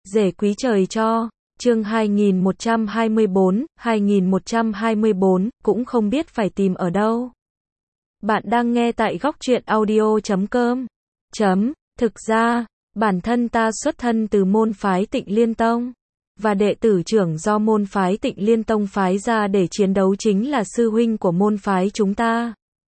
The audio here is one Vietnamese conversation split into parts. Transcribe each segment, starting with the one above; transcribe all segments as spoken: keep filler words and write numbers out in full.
Rể quý trời cho, chương hai nghìn một trăm hai mươi bốn, hai nghìn một trăm hai mươi bốn, cũng không biết phải tìm ở đâu. Bạn đang nghe tại góc truyện audio chấm com. Chấm, thực ra, bản thân ta xuất thân từ môn phái Tịnh Liên Tông, và đệ tử trưởng do môn phái Tịnh Liên Tông phái ra để chiến đấu chính là sư huynh của môn phái chúng ta.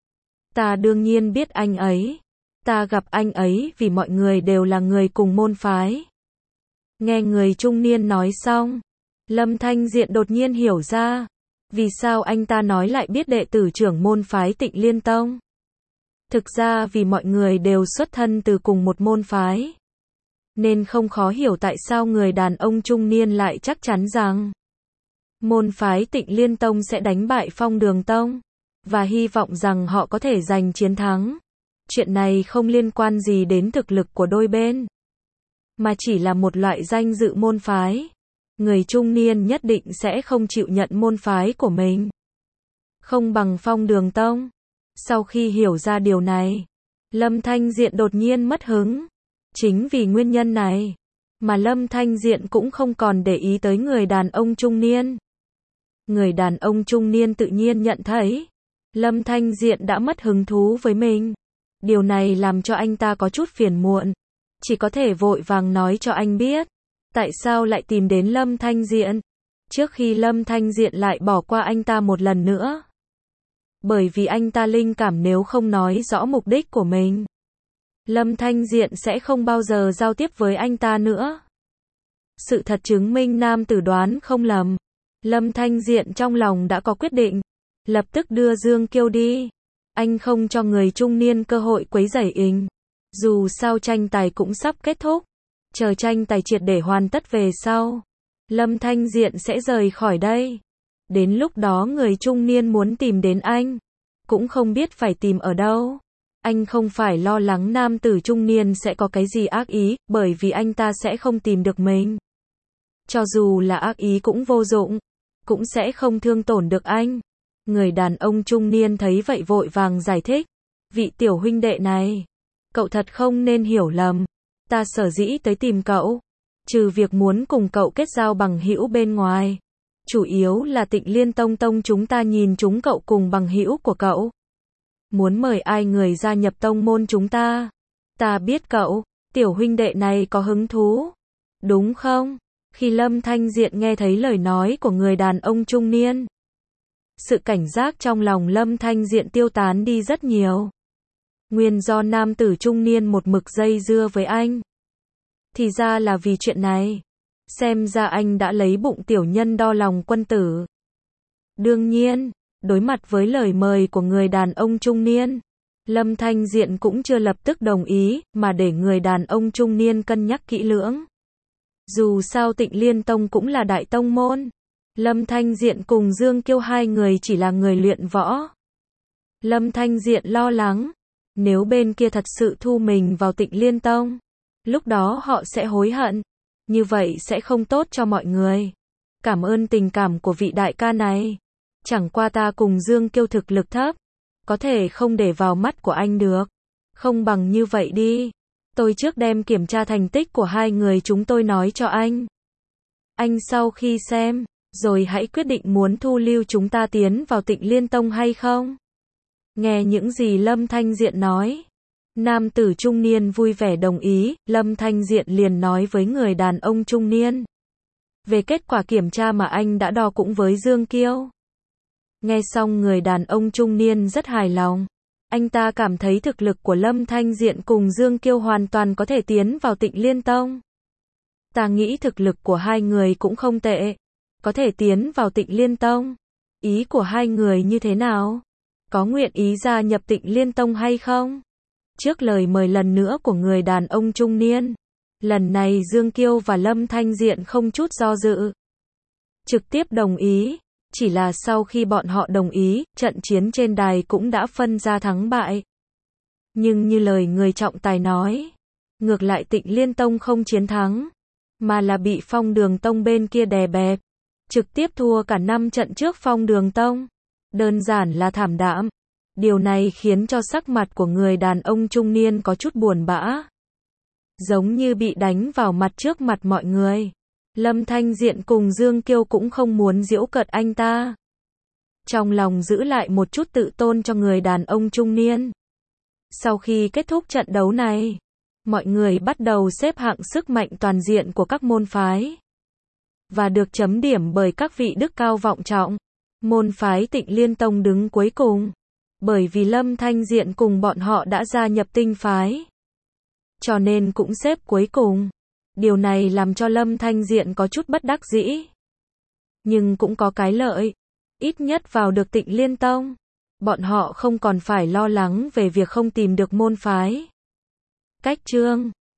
Ta đương nhiên biết anh ấy. Ta gặp anh ấy vì mọi người đều là người cùng môn phái. Nghe người trung niên nói xong, Lâm Thanh Diện đột nhiên hiểu ra, vì sao anh ta nói lại biết đệ tử trưởng môn phái Tịnh Liên Tông. Thực ra vì mọi người đều xuất thân từ cùng một môn phái, nên không khó hiểu tại sao người đàn ông trung niên lại chắc chắn rằng môn phái Tịnh Liên Tông sẽ đánh bại Phong Đường Tông, và hy vọng rằng họ có thể giành chiến thắng. Chuyện này không liên quan gì đến thực lực của đôi bên, mà chỉ là một loại danh dự môn phái. Người trung niên nhất định sẽ không chịu nhận môn phái của mình không bằng Phong Đường Tông. Sau khi hiểu ra điều này, Lâm Thanh Diện đột nhiên mất hứng. Chính vì nguyên nhân này, mà Lâm Thanh Diện cũng không còn để ý tới người đàn ông trung niên. Người đàn ông trung niên tự nhiên nhận thấy Lâm Thanh Diện đã mất hứng thú với mình. Điều này làm cho anh ta có chút phiền muộn. Chỉ có thể vội vàng nói cho anh biết tại sao lại tìm đến Lâm Thanh Diện, trước khi Lâm Thanh Diện lại bỏ qua anh ta một lần nữa. Bởi vì anh ta linh cảm nếu không nói rõ mục đích của mình, Lâm Thanh Diện sẽ không bao giờ giao tiếp với anh ta nữa. Sự thật chứng minh nam tử đoán không lầm. Lâm Thanh Diện trong lòng đã có quyết định, lập tức đưa Dương Kiêu đi. Anh không cho người trung niên cơ hội quấy rầy ình. Dù sao tranh tài cũng sắp kết thúc, chờ tranh tài triệt để hoàn tất về sau, Lâm Thanh Diện sẽ rời khỏi đây. Đến lúc đó người trung niên muốn tìm đến anh, cũng không biết phải tìm ở đâu. Anh không phải lo lắng nam tử trung niên sẽ có cái gì ác ý, bởi vì anh ta sẽ không tìm được mình. Cho dù là ác ý cũng vô dụng, cũng sẽ không thương tổn được anh. Người đàn ông trung niên thấy vậy vội vàng giải thích. Vị tiểu huynh đệ này, cậu thật không nên hiểu lầm. Ta sở dĩ tới tìm cậu, trừ việc muốn cùng cậu kết giao bằng hữu bên ngoài, chủ yếu là Tịnh Liên Tông Tông chúng ta nhìn chúng cậu cùng bằng hữu của cậu, muốn mời ai người gia nhập tông môn chúng ta. Ta biết cậu, tiểu huynh đệ này có hứng thú, đúng không? Khi Lâm Thanh Diện nghe thấy lời nói của người đàn ông trung niên, sự cảnh giác trong lòng Lâm Thanh Diện tiêu tán đi rất nhiều. Nguyên do nam tử trung niên một mực dây dưa với anh, thì ra là vì chuyện này. Xem ra anh đã lấy bụng tiểu nhân đo lòng quân tử. Đương nhiên, đối mặt với lời mời của người đàn ông trung niên, Lâm Thanh Diện cũng chưa lập tức đồng ý, mà để người đàn ông trung niên cân nhắc kỹ lưỡng. Dù sao Tịnh Liên Tông cũng là đại tông môn. Lâm Thanh Diện cùng Dương Kiêu hai người chỉ là người luyện võ. Lâm Thanh Diện lo lắng, nếu bên kia thật sự thu mình vào Tịnh Liên Tông, lúc đó họ sẽ hối hận. Như vậy sẽ không tốt cho mọi người. Cảm ơn tình cảm của vị đại ca này. Chẳng qua ta cùng Dương Kiêu thực lực thấp, có thể không để vào mắt của anh được. Không bằng như vậy đi, tôi trước đem kiểm tra thành tích của hai người chúng tôi nói cho anh. Anh sau khi xem, rồi hãy quyết định muốn thu lưu chúng ta tiến vào Tịnh Liên Tông hay không. Nghe những gì Lâm Thanh Diện nói, nam tử trung niên vui vẻ đồng ý. Lâm Thanh Diện liền nói với người đàn ông trung niên về kết quả kiểm tra mà anh đã đo cũng với Dương Kiêu. Nghe xong người đàn ông trung niên rất hài lòng. Anh ta cảm thấy thực lực của Lâm Thanh Diện cùng Dương Kiêu hoàn toàn có thể tiến vào Tịnh Liên Tông. Ta nghĩ thực lực của hai người cũng không tệ, có thể tiến vào Tịnh Liên Tông. Ý của hai người như thế nào? Có nguyện ý gia nhập Tịnh Liên Tông hay không? Trước lời mời lần nữa của người đàn ông trung niên, lần này Dương Kiêu và Lâm Thanh Diện không chút do dự, trực tiếp đồng ý. Chỉ là sau khi bọn họ đồng ý, trận chiến trên đài cũng đã phân ra thắng bại. Nhưng như lời người trọng tài nói, ngược lại Tịnh Liên Tông không chiến thắng, mà là bị Phong Đường Tông bên kia đè bẹp, trực tiếp thua cả năm trận trước Phong Đường Tông. Đơn giản là thảm đạm. Điều này khiến cho sắc mặt của người đàn ông trung niên có chút buồn bã. Giống như bị đánh vào mặt trước mặt mọi người. Lâm Thanh Diện cùng Dương Kiêu cũng không muốn giễu cợt anh ta. Trong lòng giữ lại một chút tự tôn cho người đàn ông trung niên. Sau khi kết thúc trận đấu này, mọi người bắt đầu xếp hạng sức mạnh toàn diện của các môn phái. Và được chấm điểm bởi các vị đức cao vọng trọng. Môn phái Tịnh Liên Tông đứng cuối cùng. Bởi vì Lâm Thanh Diện cùng bọn họ đã gia nhập tinh phái. Cho nên cũng xếp cuối cùng. Điều này làm cho Lâm Thanh Diện có chút bất đắc dĩ. Nhưng cũng có cái lợi. Ít nhất vào được Tịnh Liên Tông. Bọn họ không còn phải lo lắng về việc không tìm được môn phái. Cách chương